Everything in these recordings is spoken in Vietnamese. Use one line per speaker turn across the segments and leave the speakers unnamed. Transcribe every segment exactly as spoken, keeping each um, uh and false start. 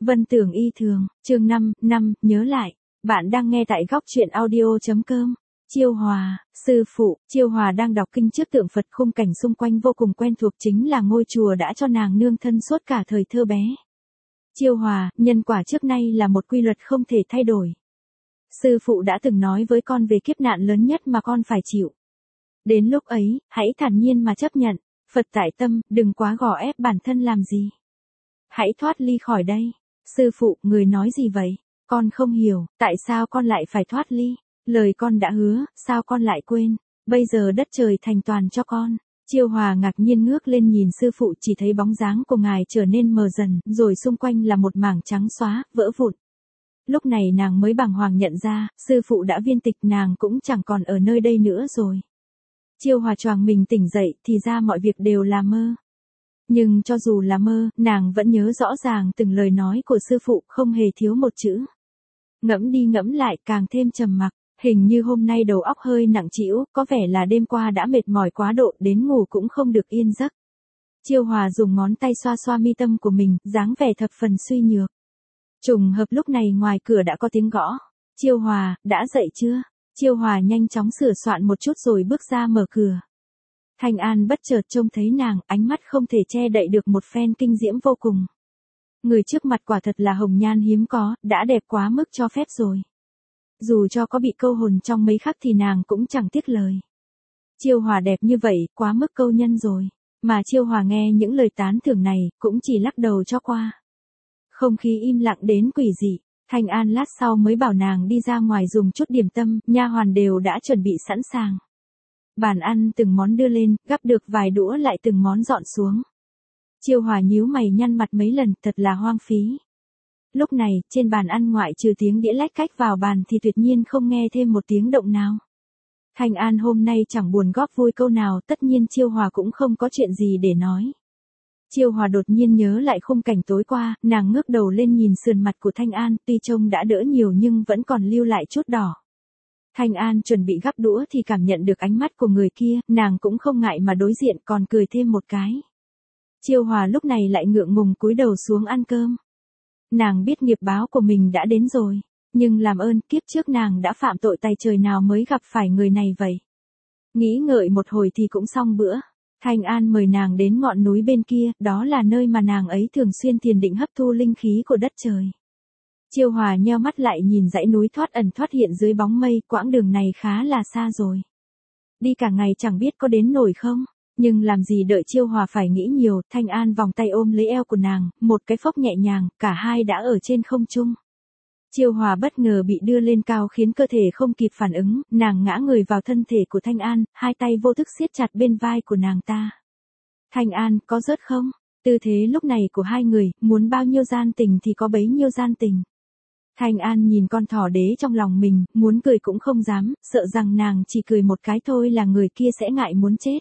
Vân Tưởng Y Thường, chương năm, năm, nhớ lại. Bạn đang nghe tại góc truyện audio.com. Chiêu Hòa, sư phụ, Chiêu Hòa đang đọc kinh trước tượng Phật, khung cảnh xung quanh vô cùng quen thuộc, chính là ngôi chùa đã cho nàng nương thân suốt cả thời thơ bé. Chiêu Hòa, nhân quả trước nay là một quy luật không thể thay đổi. Sư phụ đã từng nói với con về kiếp nạn lớn nhất mà con phải chịu. Đến lúc ấy, hãy thản nhiên mà chấp nhận, Phật tại tâm, đừng quá gò ép bản thân làm gì. Hãy thoát ly khỏi đây. Sư phụ, người nói gì vậy? Con không hiểu, tại sao con lại phải thoát ly? Lời con đã hứa, sao con lại quên? Bây giờ đất trời thành toàn cho con. Chiêu Hòa ngạc nhiên ngước lên nhìn sư phụ, chỉ thấy bóng dáng của ngài trở nên mờ dần, rồi xung quanh là một mảng trắng xóa, vỡ vụn. Lúc này nàng mới bàng hoàng nhận ra, sư phụ đã viên tịch, nàng cũng chẳng còn ở nơi đây nữa rồi. Chiêu Hòa choàng mình tỉnh dậy, thì ra mọi việc đều là mơ. Nhưng cho dù là mơ, nàng vẫn nhớ rõ ràng từng lời nói của sư phụ, không hề thiếu một chữ. Ngẫm đi ngẫm lại càng thêm trầm mặc, hình như hôm nay đầu óc hơi nặng trĩu, có vẻ là đêm qua đã mệt mỏi quá độ đến ngủ cũng không được yên giấc. Chiêu Hòa dùng ngón tay xoa xoa mi tâm của mình, dáng vẻ thập phần suy nhược. Trùng hợp lúc này ngoài cửa đã có tiếng gõ. Chiêu Hòa, đã dậy chưa? Chiêu Hòa nhanh chóng sửa soạn một chút rồi bước ra mở cửa. Thanh An bất chợt trông thấy nàng, ánh mắt không thể che đậy được một phen kinh diễm vô cùng. Người trước mặt quả thật là hồng nhan hiếm có, đã đẹp quá mức cho phép rồi. Dù cho có bị câu hồn trong mấy khắc thì nàng cũng chẳng tiếc lời. Chiêu Hòa đẹp như vậy, quá mức câu nhân rồi. Mà Chiêu Hòa nghe những lời tán thưởng này, cũng chỉ lắc đầu cho qua. Không khí im lặng đến quỷ dị. Thanh An lát sau mới bảo nàng đi ra ngoài dùng chút điểm tâm, nha hoàn đều đã chuẩn bị sẵn sàng. Bàn ăn từng món đưa lên, gắp được vài đũa lại từng món dọn xuống. Chiêu Hòa nhíu mày nhăn mặt mấy lần, thật là hoang phí. Lúc này, trên bàn ăn ngoại trừ tiếng đĩa lách cách vào bàn thì tuyệt nhiên không nghe thêm một tiếng động nào. Thanh An hôm nay chẳng buồn góp vui câu nào, tất nhiên Chiêu Hòa cũng không có chuyện gì để nói. Chiêu Hòa đột nhiên nhớ lại khung cảnh tối qua, nàng ngước đầu lên nhìn sườn mặt của Thanh An, tuy trông đã đỡ nhiều nhưng vẫn còn lưu lại chút đỏ. Thanh An chuẩn bị gắp đũa thì cảm nhận được ánh mắt của người kia, nàng cũng không ngại mà đối diện, còn cười thêm một cái. Chiêu Hòa lúc này lại ngượng ngùng cúi đầu xuống ăn cơm. Nàng biết nghiệp báo của mình đã đến rồi, nhưng làm ơn, kiếp trước nàng đã phạm tội tày trời nào mới gặp phải người này vậy. Nghĩ ngợi một hồi thì cũng xong bữa. Thanh An mời nàng đến ngọn núi bên kia, đó là nơi mà nàng ấy thường xuyên thiền định hấp thu linh khí của đất trời. Chiêu Hòa nheo mắt lại nhìn dãy núi thoát ẩn thoát hiện dưới bóng mây, quãng đường này khá là xa rồi. Đi cả ngày chẳng biết có đến nổi không, nhưng làm gì đợi Chiêu Hòa phải nghĩ nhiều, Thanh An vòng tay ôm lấy eo của nàng, một cái phốc nhẹ nhàng, cả hai đã ở trên không trung. Chiêu Hòa bất ngờ bị đưa lên cao khiến cơ thể không kịp phản ứng, nàng ngã người vào thân thể của Thanh An, hai tay vô thức siết chặt bên vai của nàng ta. Thanh An, có rớt không? Tư thế lúc này của hai người, muốn bao nhiêu gian tình thì có bấy nhiêu gian tình. Thanh An nhìn con thỏ đế trong lòng mình, muốn cười cũng không dám, sợ rằng nàng chỉ cười một cái thôi là người kia sẽ ngại muốn chết.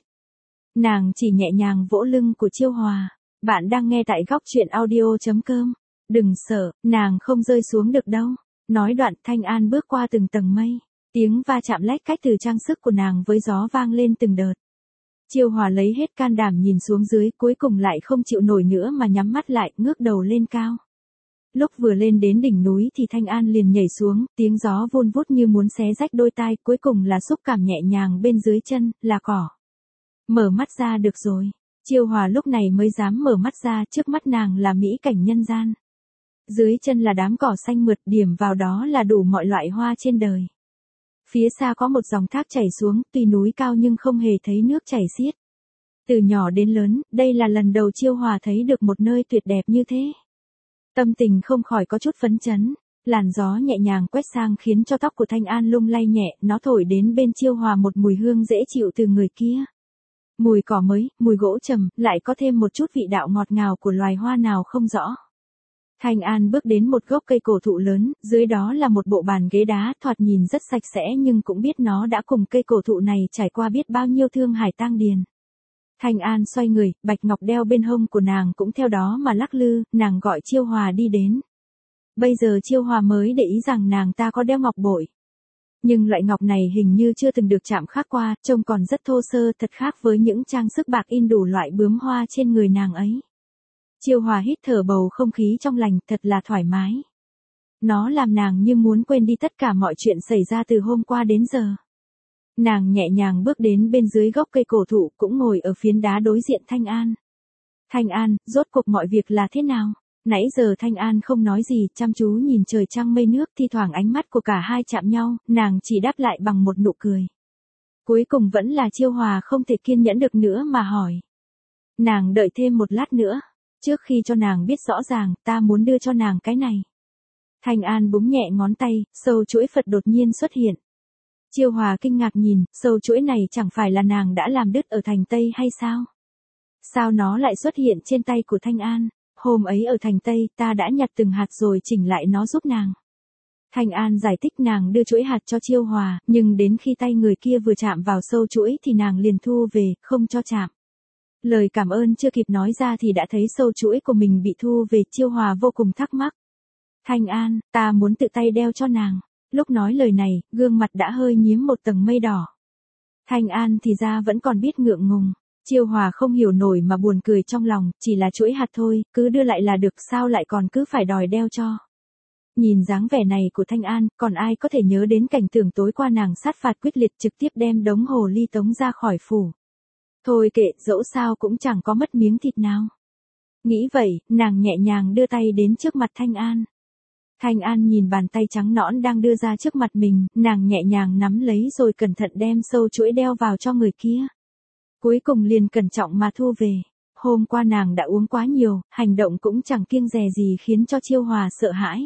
Nàng chỉ nhẹ nhàng vỗ lưng của Chiêu Hòa. Bạn đang nghe tại góc truyện audio.com. Đừng sợ, nàng không rơi xuống được đâu. Nói đoạn, Thanh An bước qua từng tầng mây. Tiếng va chạm lách cách từ trang sức của nàng với gió vang lên từng đợt. Chiêu Hòa lấy hết can đảm nhìn xuống dưới, cuối cùng lại không chịu nổi nữa mà nhắm mắt lại, ngước đầu lên cao. Lúc vừa lên đến đỉnh núi thì Thanh An liền nhảy xuống, tiếng gió vun vút như muốn xé rách đôi tai, cuối cùng là xúc cảm nhẹ nhàng bên dưới chân, là cỏ. Mở mắt ra được rồi. Chiêu Hòa lúc này mới dám mở mắt ra, trước mắt nàng là mỹ cảnh nhân gian. Dưới chân là đám cỏ xanh mượt, điểm vào đó là đủ mọi loại hoa trên đời. Phía xa có một dòng thác chảy xuống, tuy núi cao nhưng không hề thấy nước chảy xiết. Từ nhỏ đến lớn, đây là lần đầu Chiêu Hòa thấy được một nơi tuyệt đẹp như thế. Tâm tình không khỏi có chút phấn chấn, làn gió nhẹ nhàng quét sang khiến cho tóc của Thanh An lung lay nhẹ, nó thổi đến bên Chiêu Hòa một mùi hương dễ chịu từ người kia. Mùi cỏ mới, mùi gỗ trầm, lại có thêm một chút vị đạo ngọt ngào của loài hoa nào không rõ. Thanh An bước đến một gốc cây cổ thụ lớn, dưới đó là một bộ bàn ghế đá, thoạt nhìn rất sạch sẽ nhưng cũng biết nó đã cùng cây cổ thụ này trải qua biết bao nhiêu thương hải tang điền. Thanh An xoay người, bạch ngọc đeo bên hông của nàng cũng theo đó mà lắc lư, nàng gọi Chiêu Hòa đi đến. Bây giờ Chiêu Hòa mới để ý rằng nàng ta có đeo ngọc bội. Nhưng loại ngọc này hình như chưa từng được chạm khắc qua, trông còn rất thô sơ, thật khác với những trang sức bạc in đủ loại bướm hoa trên người nàng ấy. Chiêu Hòa hít thở bầu không khí trong lành, thật là thoải mái. Nó làm nàng như muốn quên đi tất cả mọi chuyện xảy ra từ hôm qua đến giờ. Nàng nhẹ nhàng bước đến bên dưới gốc cây cổ thụ, cũng ngồi ở phiến đá đối diện Thanh An. Thanh An, rốt cuộc mọi việc là thế nào? Nãy giờ Thanh An không nói gì, chăm chú nhìn trời trăng mây nước, thi thoảng ánh mắt của cả hai chạm nhau, nàng chỉ đáp lại bằng một nụ cười. Cuối cùng vẫn là Chiêu Hòa không thể kiên nhẫn được nữa mà hỏi. Nàng đợi thêm một lát nữa, trước khi cho nàng biết rõ ràng, ta muốn đưa cho nàng cái này. Thanh An búng nhẹ ngón tay, sâu chuỗi Phật đột nhiên xuất hiện. Chiêu Hòa kinh ngạc nhìn, sâu chuỗi này chẳng phải là nàng đã làm đứt ở thành Tây hay sao? Sao nó lại xuất hiện trên tay của Thanh An? Hôm ấy ở thành Tây, ta đã nhặt từng hạt rồi chỉnh lại nó giúp nàng. Thanh An giải thích nàng đưa chuỗi hạt cho Chiêu Hòa, nhưng đến khi tay người kia vừa chạm vào sâu chuỗi thì nàng liền thu về, không cho chạm. Lời cảm ơn chưa kịp nói ra thì đã thấy sâu chuỗi của mình bị thu về, Chiêu Hòa vô cùng thắc mắc. Thanh An, ta muốn tự tay đeo cho nàng. Lúc nói lời này, gương mặt đã hơi nhiễm một tầng mây đỏ. Thanh An thì ra vẫn còn biết ngượng ngùng. Chiêu Hòa không hiểu nổi mà buồn cười trong lòng, chỉ là chuỗi hạt thôi, cứ đưa lại là được, sao lại còn cứ phải đòi đeo cho. Nhìn dáng vẻ này của Thanh An, còn ai có thể nhớ đến cảnh tượng tối qua nàng sát phạt quyết liệt trực tiếp đem đống hồ ly tống ra khỏi phủ. Thôi kệ, dẫu sao cũng chẳng có mất miếng thịt nào. Nghĩ vậy, nàng nhẹ nhàng đưa tay đến trước mặt Thanh An. Thanh An nhìn bàn tay trắng nõn đang đưa ra trước mặt mình, nàng nhẹ nhàng nắm lấy rồi cẩn thận đem sâu chuỗi đeo vào cho người kia. Cuối cùng liền cẩn trọng mà thu về. Hôm qua nàng đã uống quá nhiều, hành động cũng chẳng kiêng dè gì khiến cho Chiêu Hòa sợ hãi.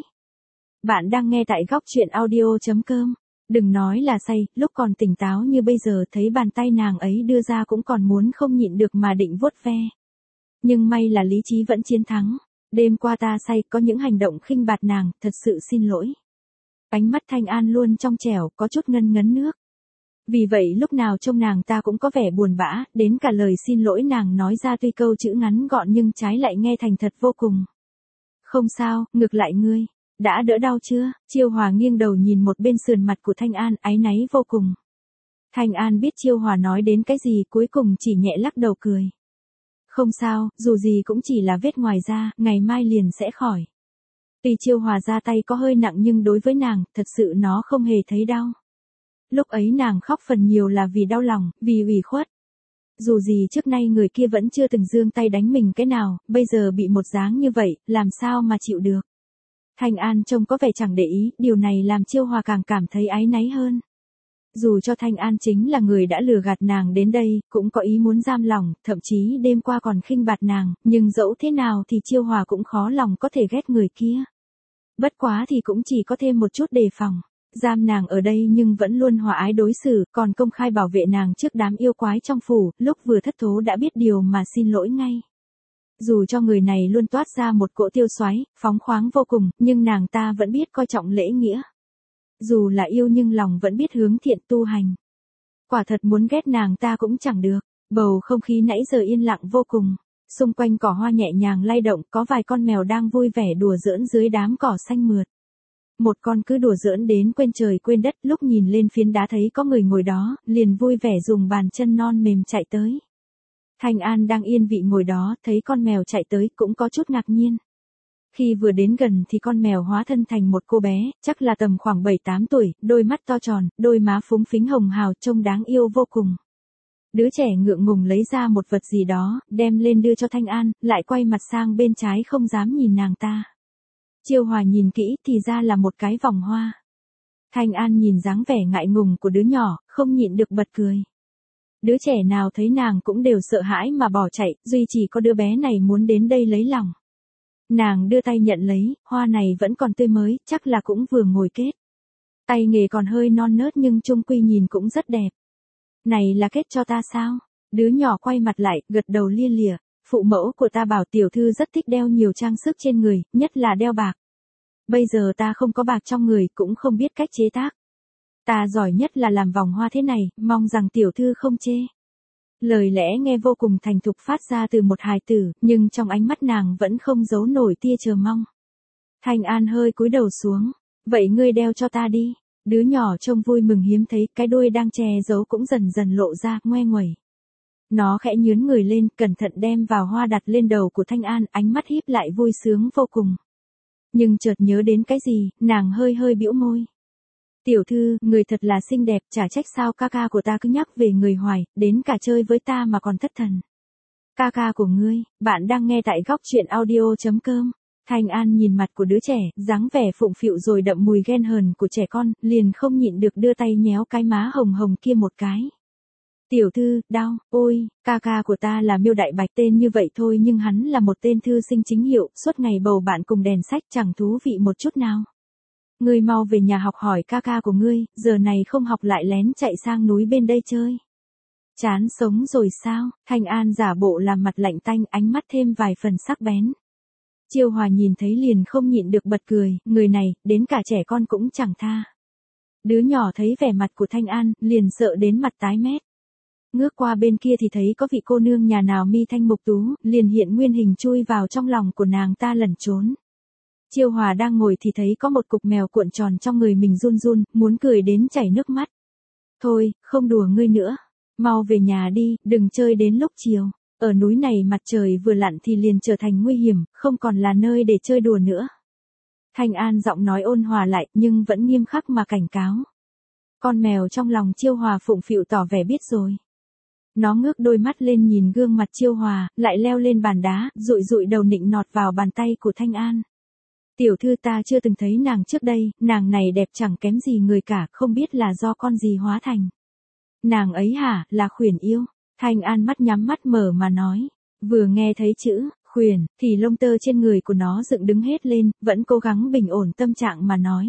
Bạn đang nghe tại góc truyện audio chấm com. Đừng nói là say, lúc còn tỉnh táo như bây giờ thấy bàn tay nàng ấy đưa ra cũng còn muốn không nhịn được mà định vuốt ve. Nhưng may là lý trí vẫn chiến thắng. Đêm qua ta say, có những hành động khinh bạt nàng, thật sự xin lỗi. Ánh mắt Thanh An luôn trong trẻo, có chút ngân ngấn nước. Vì vậy lúc nào trông nàng ta cũng có vẻ buồn bã, đến cả lời xin lỗi nàng nói ra tuy câu chữ ngắn gọn nhưng trái lại nghe thành thật vô cùng. Không sao, ngược lại ngươi, đã đỡ đau chưa? Chiêu Hòa nghiêng đầu nhìn một bên sườn mặt của Thanh An, áy náy vô cùng. Thanh An biết Chiêu Hòa nói đến cái gì, cuối cùng chỉ nhẹ lắc đầu cười. Không sao, dù gì cũng chỉ là vết ngoài da, ngày mai liền sẽ khỏi. Tuy Chiêu Hòa ra tay có hơi nặng nhưng đối với nàng, thật sự nó không hề thấy đau. Lúc ấy nàng khóc phần nhiều là vì đau lòng, vì ủy khuất. Dù gì trước nay người kia vẫn chưa từng giương tay đánh mình cái nào, bây giờ bị một dáng như vậy, làm sao mà chịu được. Thanh An trông có vẻ chẳng để ý, điều này làm Chiêu Hòa càng cảm thấy áy náy hơn. Dù cho Thanh An chính là người đã lừa gạt nàng đến đây, cũng có ý muốn giam lòng, thậm chí đêm qua còn khinh bạt nàng, nhưng dẫu thế nào thì Chiêu Hòa cũng khó lòng có thể ghét người kia. Bất quá thì cũng chỉ có thêm một chút đề phòng. Giam nàng ở đây nhưng vẫn luôn hòa ái đối xử, còn công khai bảo vệ nàng trước đám yêu quái trong phủ, lúc vừa thất thố đã biết điều mà xin lỗi ngay. Dù cho người này luôn toát ra một cỗ tiêu xoáy, phóng khoáng vô cùng, nhưng nàng ta vẫn biết coi trọng lễ nghĩa. Dù là yêu nhưng lòng vẫn biết hướng thiện tu hành. Quả thật muốn ghét nàng ta cũng chẳng được, bầu không khí nãy giờ yên lặng vô cùng. Xung quanh cỏ hoa nhẹ nhàng lay động, có vài con mèo đang vui vẻ đùa giỡn dưới đám cỏ xanh mượt. Một con cứ đùa giỡn đến quên trời quên đất, lúc nhìn lên phiến đá thấy có người ngồi đó, liền vui vẻ dùng bàn chân non mềm chạy tới. Thanh An đang yên vị ngồi đó, thấy con mèo chạy tới, cũng có chút ngạc nhiên. Khi vừa đến gần thì con mèo hóa thân thành một cô bé, chắc là tầm khoảng bảy tám tuổi, đôi mắt to tròn, đôi má phúng phính hồng hào, trông đáng yêu vô cùng. Đứa trẻ ngượng ngùng lấy ra một vật gì đó, đem lên đưa cho Thanh An, lại quay mặt sang bên trái không dám nhìn nàng ta. Chiêu Hòa nhìn kỹ thì ra là một cái vòng hoa. Thanh An nhìn dáng vẻ ngại ngùng của đứa nhỏ, không nhịn được bật cười. Đứa trẻ nào thấy nàng cũng đều sợ hãi mà bỏ chạy, duy chỉ có đứa bé này muốn đến đây lấy lòng. Nàng đưa tay nhận lấy, hoa này vẫn còn tươi mới, chắc là cũng vừa ngồi kết. Tay nghề còn hơi non nớt nhưng chung quy nhìn cũng rất đẹp. Này là kết cho ta sao? Đứa nhỏ quay mặt lại, gật đầu lia lịa. Phụ mẫu của ta bảo tiểu thư rất thích đeo nhiều trang sức trên người, nhất là đeo bạc. Bây giờ ta không có bạc trong người, cũng không biết cách chế tác. Ta giỏi nhất là làm vòng hoa thế này, mong rằng tiểu thư không chê. Lời lẽ nghe vô cùng thành thục phát ra từ một hài tử, nhưng trong ánh mắt nàng vẫn không giấu nổi tia chờ mong. Thanh An hơi cúi đầu xuống. Vậy ngươi đeo cho ta đi. Đứa nhỏ trông vui mừng hiếm thấy, cái đuôi đang che giấu cũng dần dần lộ ra, ngoe nguẩy. Nó khẽ nhướn người lên, cẩn thận đem vào hoa đặt lên đầu của Thanh An, ánh mắt híp lại vui sướng vô cùng. Nhưng chợt nhớ đến cái gì, nàng hơi hơi bĩu môi. Tiểu thư, người thật là xinh đẹp, chả trách sao ca ca của ta cứ nhắc về người hoài, đến cả chơi với ta mà còn thất thần. Ca ca của ngươi, bạn đang nghe tại góc truyện audio.com. Thanh An nhìn mặt của đứa trẻ, dáng vẻ phụng phịu rồi đậm mùi ghen hờn của trẻ con, liền không nhịn được đưa tay nhéo cái má hồng hồng kia một cái. Tiểu thư, đau, ôi, ca ca của ta là Miêu Đại Bạch, tên như vậy thôi nhưng hắn là một tên thư sinh chính hiệu, suốt ngày bầu bạn cùng đèn sách chẳng thú vị một chút nào. Ngươi mau về nhà học hỏi ca ca của ngươi, giờ này không học lại lén chạy sang núi bên đây chơi. Chán sống rồi sao? Thanh An giả bộ làm mặt lạnh tanh, ánh mắt thêm vài phần sắc bén. Chiêu Hòa nhìn thấy liền không nhịn được bật cười, người này, đến cả trẻ con cũng chẳng tha. Đứa nhỏ thấy vẻ mặt của Thanh An, liền sợ đến mặt tái mét. Ngước qua bên kia thì thấy có vị cô nương nhà nào mi thanh mục tú, liền hiện nguyên hình chui vào trong lòng của nàng ta lẩn trốn. Chiêu Hòa đang ngồi thì thấy có một cục mèo cuộn tròn trong người mình run run, muốn cười đến chảy nước mắt. Thôi, không đùa ngươi nữa. Mau về nhà đi, đừng chơi đến lúc chiều. Ở núi này mặt trời vừa lặn thì liền trở thành nguy hiểm, không còn là nơi để chơi đùa nữa. Thanh An giọng nói ôn hòa lại, nhưng vẫn nghiêm khắc mà cảnh cáo. Con mèo trong lòng Chiêu Hòa phụng phịu tỏ vẻ biết rồi. Nó ngước đôi mắt lên nhìn gương mặt Chiêu Hòa, lại leo lên bàn đá, dụi dụi đầu nịnh nọt vào bàn tay của Thanh An. Tiểu thư, ta chưa từng thấy nàng trước đây, nàng này đẹp chẳng kém gì người cả, không biết là do con gì hóa thành. Nàng ấy hả, là Khuyển yêu. Thanh An mắt nhắm mắt mở mà nói. Vừa nghe thấy chữ Khuyển thì lông tơ trên người của nó dựng đứng hết lên, vẫn cố gắng bình ổn tâm trạng mà nói.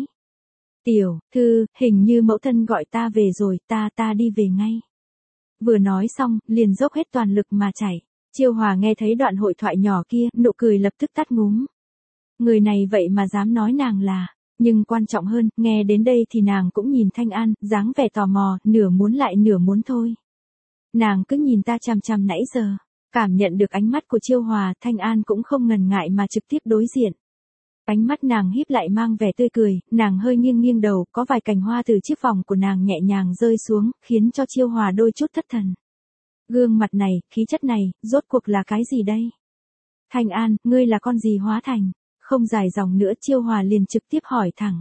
Tiểu thư, hình như mẫu thân gọi ta về rồi, ta ta đi về ngay. Vừa nói xong, liền dốc hết toàn lực mà chạy. Chiêu Hòa nghe thấy đoạn hội thoại nhỏ kia, nụ cười lập tức tắt ngúm. Người này vậy mà dám nói nàng là, nhưng quan trọng hơn, nghe đến đây thì nàng cũng nhìn Thanh An, dáng vẻ tò mò, nửa muốn lại nửa muốn thôi. Nàng cứ nhìn ta chằm chằm nãy giờ, cảm nhận được ánh mắt của Chiêu Hòa, Thanh An cũng không ngần ngại mà trực tiếp đối diện. Ánh mắt nàng híp lại mang vẻ tươi cười, nàng hơi nghiêng nghiêng đầu, có vài cành hoa từ chiếc vòng của nàng nhẹ nhàng rơi xuống, khiến cho Chiêu Hòa đôi chút thất thần. Gương mặt này, khí chất này, rốt cuộc là cái gì đây? Thanh An, ngươi là con gì hóa thành? Không dài dòng nữa, Chiêu Hòa liền trực tiếp hỏi thẳng.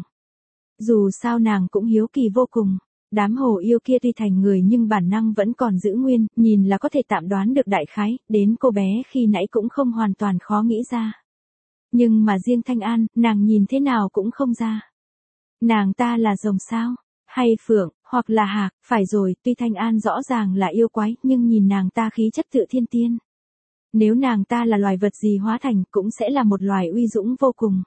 Dù sao nàng cũng hiếu kỳ vô cùng. Đám hồ yêu kia tuy thành người nhưng bản năng vẫn còn giữ nguyên, nhìn là có thể tạm đoán được đại khái, đến cô bé khi nãy cũng không hoàn toàn khó nghĩ ra. Nhưng mà riêng Thanh An, nàng nhìn thế nào cũng không ra. Nàng ta là rồng sao? Hay phượng, hoặc là hạc? Phải rồi, tuy Thanh An rõ ràng là yêu quái, nhưng nhìn nàng ta khí chất tựa thiên tiên. Nếu nàng ta là loài vật gì hóa thành, cũng sẽ là một loài uy dũng vô cùng.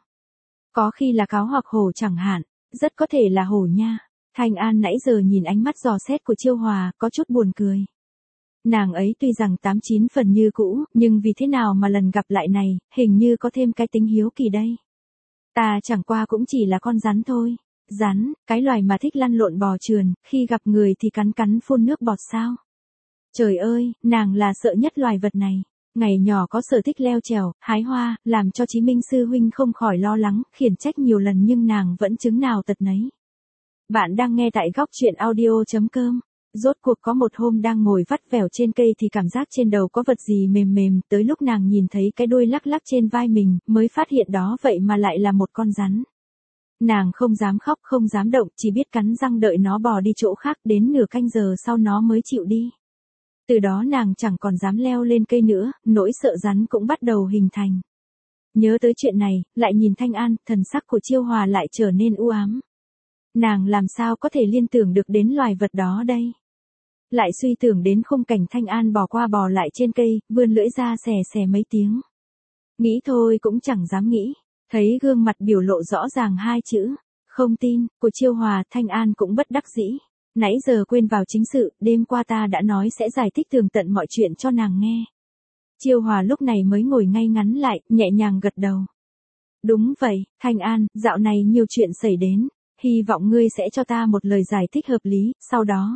Có khi là cáo hoặc hổ chẳng hạn, rất có thể là hổ nha. Thanh An nãy giờ nhìn ánh mắt dò xét của Chiêu Hòa, có chút buồn cười. Nàng ấy tuy rằng tám chín phần như cũ, nhưng vì thế nào mà lần gặp lại này, hình như có thêm cái tính hiếu kỳ đây. Ta chẳng qua cũng chỉ là con rắn thôi. Rắn, cái loài mà thích lăn lộn bò trườn, khi gặp người thì cắn cắn phun nước bọt sao. Trời ơi, nàng là sợ nhất loài vật này. Ngày nhỏ có sở thích leo trèo, hái hoa, làm cho Chí Minh sư huynh không khỏi lo lắng, khiển trách nhiều lần nhưng nàng vẫn chứng nào tật nấy. Bạn đang nghe tại góc truyện audio.com. Rốt cuộc có một hôm đang ngồi vắt vẻo trên cây thì cảm giác trên đầu có vật gì mềm mềm, tới lúc nàng nhìn thấy cái đuôi lắc lắc trên vai mình, mới phát hiện đó vậy mà lại là một con rắn. Nàng không dám khóc, không dám động, chỉ biết cắn răng đợi nó bò đi chỗ khác, đến nửa canh giờ sau nó mới chịu đi. Từ đó nàng chẳng còn dám leo lên cây nữa, nỗi sợ rắn cũng bắt đầu hình thành. Nhớ tới chuyện này, lại nhìn Thanh An, thần sắc của Chiêu Hòa lại trở nên u ám. Nàng làm sao có thể liên tưởng được đến loài vật đó đây? Lại suy tưởng đến khung cảnh Thanh An bò qua bò lại trên cây, vươn lưỡi ra xè xè mấy tiếng. Nghĩ thôi cũng chẳng dám nghĩ, thấy gương mặt biểu lộ rõ ràng hai chữ, không tin, của Chiêu Hòa, Thanh An cũng bất đắc dĩ. Nãy giờ quên vào chính sự, đêm qua ta đã nói sẽ giải thích tường tận mọi chuyện cho nàng nghe. Chiêu Hòa lúc này mới ngồi ngay ngắn lại, nhẹ nhàng gật đầu. Đúng vậy, Thanh An, dạo này nhiều chuyện xảy đến, hy vọng ngươi sẽ cho ta một lời giải thích hợp lý, sau đó.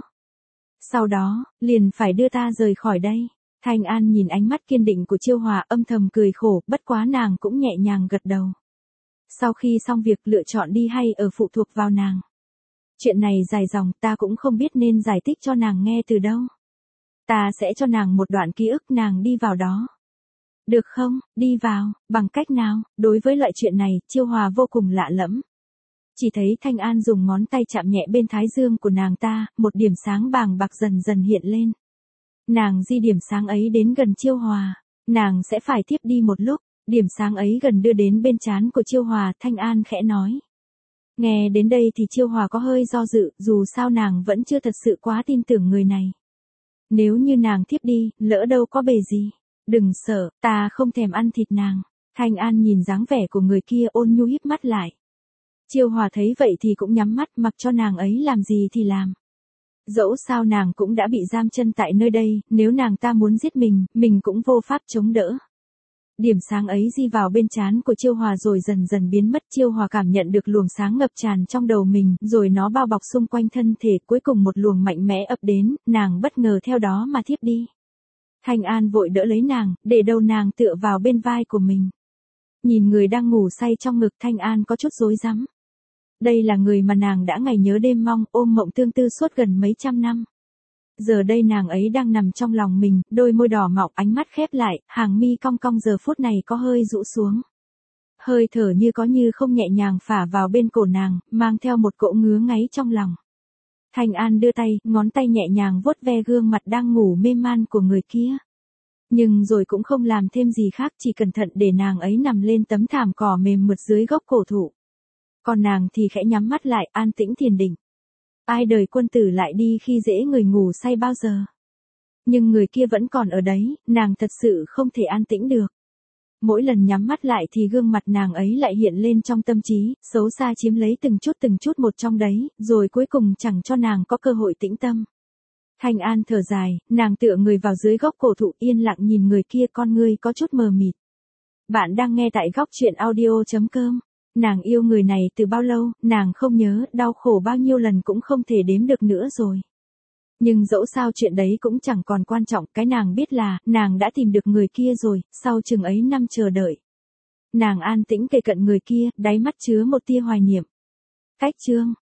Sau đó, liền phải đưa ta rời khỏi đây. Thanh An nhìn ánh mắt kiên định của Chiêu Hòa âm thầm cười khổ, bất quá nàng cũng nhẹ nhàng gật đầu. Sau khi xong việc lựa chọn đi hay ở phụ thuộc vào nàng. Chuyện này dài dòng, ta cũng không biết nên giải thích cho nàng nghe từ đâu. Ta sẽ cho nàng một đoạn ký ức, nàng đi vào đó. Được không, đi vào, bằng cách nào? Đối với loại chuyện này, Chiêu Hòa vô cùng lạ lẫm. Chỉ thấy Thanh An dùng ngón tay chạm nhẹ bên thái dương của nàng ta, một điểm sáng bàng bạc dần dần hiện lên. Nàng di điểm sáng ấy đến gần Chiêu Hòa, nàng sẽ phải tiếp đi một lúc, điểm sáng ấy gần đưa đến bên trán của Chiêu Hòa, Thanh An khẽ nói. Nghe đến đây thì Chiêu Hòa có hơi do dự, dù sao nàng vẫn chưa thật sự quá tin tưởng người này. Nếu như nàng tiếp đi, lỡ đâu có bề gì. Đừng sợ, ta không thèm ăn thịt nàng. Thanh An nhìn dáng vẻ của người kia ôn nhu híp mắt lại. Chiêu Hòa thấy vậy thì cũng nhắm mắt, mặc cho nàng ấy làm gì thì làm. Dẫu sao nàng cũng đã bị giam chân tại nơi đây, nếu nàng ta muốn giết mình, mình cũng vô pháp chống đỡ. Điểm sáng ấy di vào bên trán của Chiêu Hòa rồi dần dần biến mất. Chiêu Hòa cảm nhận được luồng sáng ngập tràn trong đầu mình, rồi nó bao bọc xung quanh thân thể, cuối cùng một luồng mạnh mẽ ập đến, nàng bất ngờ theo đó mà thiếp đi. Thanh An vội đỡ lấy nàng, để đầu nàng tựa vào bên vai của mình. Nhìn người đang ngủ say trong ngực, Thanh An có chút rối rắm. Đây là người mà nàng đã ngày nhớ đêm mong, ôm mộng tương tư suốt gần mấy trăm năm. Giờ đây nàng ấy đang nằm trong lòng mình, đôi môi đỏ mọng, ánh mắt khép lại, hàng mi cong cong giờ phút này có hơi rũ xuống. Hơi thở như có như không nhẹ nhàng phả vào bên cổ nàng, mang theo một cỗ ngứa ngáy trong lòng. Thanh An đưa tay, ngón tay nhẹ nhàng vuốt ve gương mặt đang ngủ mê man của người kia. Nhưng rồi cũng không làm thêm gì khác, chỉ cẩn thận để nàng ấy nằm lên tấm thảm cỏ mềm mượt dưới gốc cổ thụ. Còn nàng thì khẽ nhắm mắt lại, an tĩnh thiền định. Ai đời quân tử lại đi khi dễ người ngủ say bao giờ. Nhưng người kia vẫn còn ở đấy, nàng thật sự không thể an tĩnh được. Mỗi lần nhắm mắt lại thì gương mặt nàng ấy lại hiện lên trong tâm trí, xấu xa chiếm lấy từng chút từng chút một trong đấy, rồi cuối cùng chẳng cho nàng có cơ hội tĩnh tâm. Thanh An thở dài, nàng tựa người vào dưới gốc cổ thụ, yên lặng nhìn người kia, con ngươi có chút mờ mịt. Bạn đang nghe tại góc truyện audio chấm com. Nàng yêu người này từ bao lâu, nàng không nhớ, đau khổ bao nhiêu lần cũng không thể đếm được nữa rồi. Nhưng dẫu sao chuyện đấy cũng chẳng còn quan trọng, cái nàng biết là, nàng đã tìm được người kia rồi, sau chừng ấy năm chờ đợi. Nàng an tĩnh kề cận người kia, đáy mắt chứa một tia hoài niệm. Cách chương